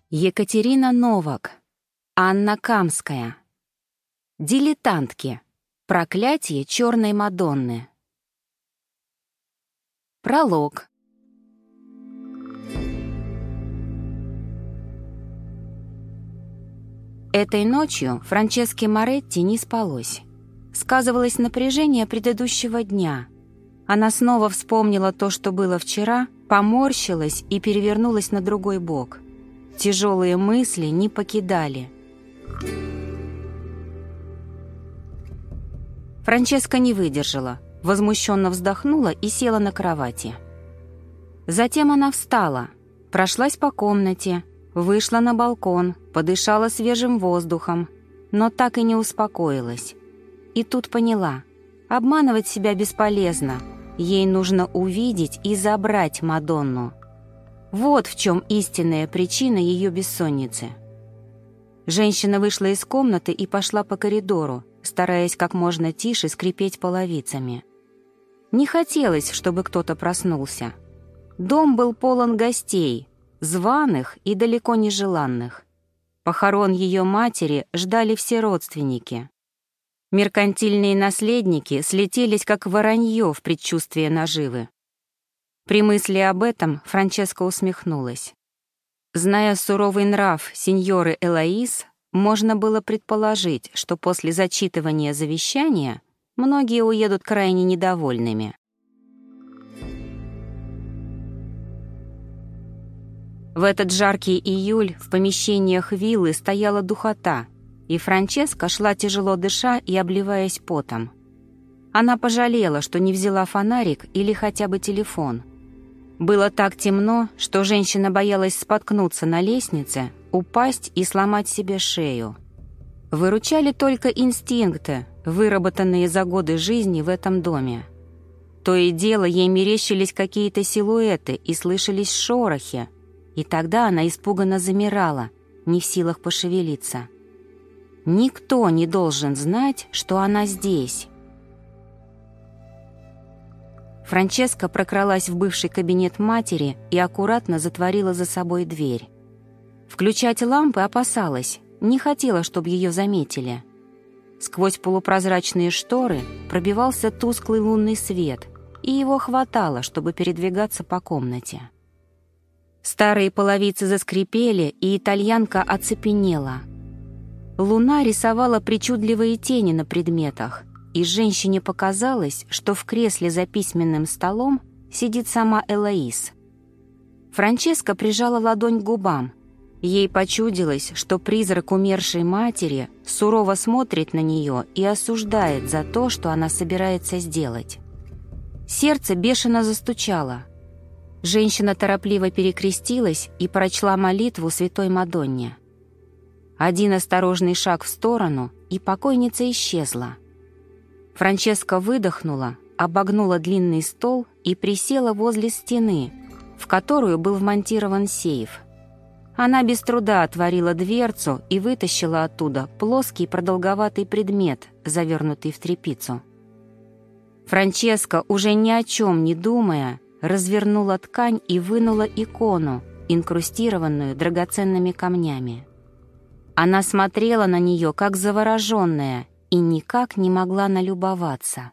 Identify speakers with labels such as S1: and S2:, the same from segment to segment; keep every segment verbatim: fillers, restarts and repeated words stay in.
S1: Екатерина Новак, Анна Камская. Дилетантки. Проклятие черной Мадонны. Пролог. Этой ночью Франческе Моретти не спалось. Сказывалось напряжение предыдущего дня. Она снова вспомнила то, что было вчера, поморщилась и перевернулась на другой бок. Тяжелые мысли не покидали. Франческа не выдержала, возмущенно вздохнула и села на кровати. Затем она встала, прошлась по комнате, вышла на балкон, подышала свежим воздухом, но так и не успокоилась. И тут поняла, обманывать себя бесполезно, ей нужно увидеть и забрать Мадонну. Вот в чем истинная причина ее бессонницы. Женщина вышла из комнаты и пошла по коридору, стараясь как можно тише скрипеть половицами. Не хотелось, чтобы кто-то проснулся. Дом был полон гостей, званых и далеко не желанных. Похорон ее матери ждали все родственники. Меркантильные наследники слетелись как воронье в предчувствии наживы. При мысли об этом Франческа усмехнулась. Зная суровый нрав сеньоры Элоиз, можно было предположить, что после зачитывания завещания многие уедут крайне недовольными. В этот жаркий июль в помещениях виллы стояла духота, и Франческа шла тяжело дыша и обливаясь потом. Она пожалела, что не взяла фонарик или хотя бы телефон. Было так темно, что женщина боялась споткнуться на лестнице, упасть и сломать себе шею. Выручали только инстинкты, выработанные за годы жизни в этом доме. То и дело ей мерещились какие-то силуэты и слышались шорохи, и тогда она испуганно замирала, не в силах пошевелиться. Никто не должен знать, что она здесь. Франческа прокралась в бывший кабинет матери и аккуратно затворила за собой дверь. Включать лампы опасалась, не хотела, чтобы ее заметили. Сквозь полупрозрачные шторы пробивался тусклый лунный свет, и его хватало, чтобы передвигаться по комнате. Старые половицы заскрипели, и итальянка оцепенела. Луна рисовала причудливые тени на предметах, и женщине показалось, что в кресле за письменным столом сидит сама Элоиз. Франческа прижала ладонь к губам. Ей почудилось, что призрак умершей матери сурово смотрит на нее и осуждает за то, что она собирается сделать. Сердце бешено застучало. Женщина торопливо перекрестилась и прочла молитву Святой Мадонне. Один осторожный шаг в сторону, и покойница исчезла. Франческа выдохнула, обогнула длинный стол и присела возле стены, в которую был вмонтирован сейф. Она без труда отворила дверцу и вытащила оттуда плоский продолговатый предмет, завернутый в тряпицу. Франческа, уже ни о чем не думая, развернула ткань и вынула икону, инкрустированную драгоценными камнями. Она смотрела на нее, как завороженная, и никак не могла налюбоваться.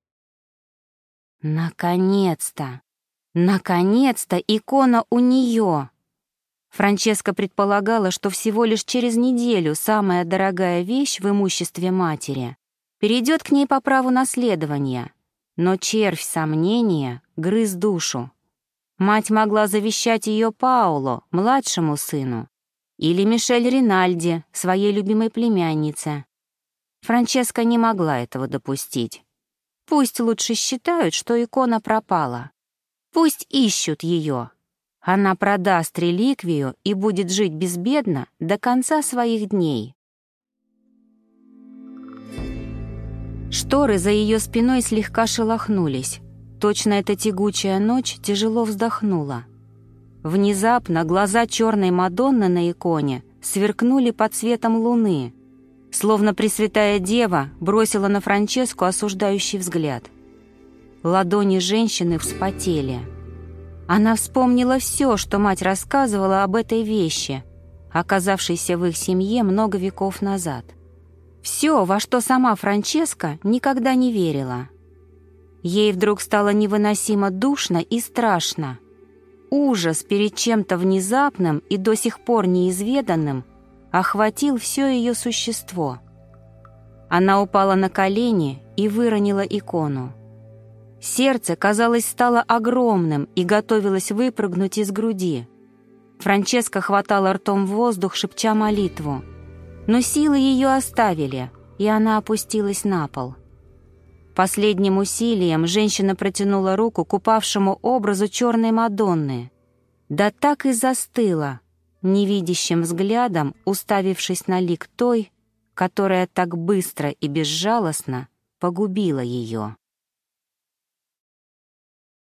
S1: Наконец-то! Наконец-то икона у нее! Франческа предполагала, что всего лишь через неделю самая дорогая вещь в имуществе матери перейдет к ней по праву наследования, но червь сомнения грыз душу. Мать могла завещать ее Паоло, младшему сыну, или Мишель Ринальди, своей любимой племяннице. Франческа не могла этого допустить. Пусть лучше считают, что икона пропала. Пусть ищут ее. Она продаст реликвию и будет жить безбедно до конца своих дней. Шторы за ее спиной слегка шелохнулись. Точно эта тягучая ночь тяжело вздохнула. Внезапно глаза черной Мадонны на иконе сверкнули под светом луны, словно Пресвятая Дева бросила на Франческу осуждающий взгляд. Ладони женщины вспотели. Она вспомнила все, что мать рассказывала об этой вещи, оказавшийся в их семье много веков назад. Все, во что сама Франческа никогда не верила. Ей вдруг стало невыносимо душно и страшно. Ужас перед чем-то внезапным и до сих пор неизведанным охватил все ее существо. Она упала на колени и выронила икону. Сердце, казалось, стало огромным и готовилось выпрыгнуть из груди. Франческа хватала ртом воздух, шепча молитву. Но силы ее оставили, и она опустилась на пол. Последним усилием женщина протянула руку к упавшему образу черной Мадонны. Да так и застыла, невидящим взглядом уставившись на лик той, которая так быстро и безжалостно погубила ее.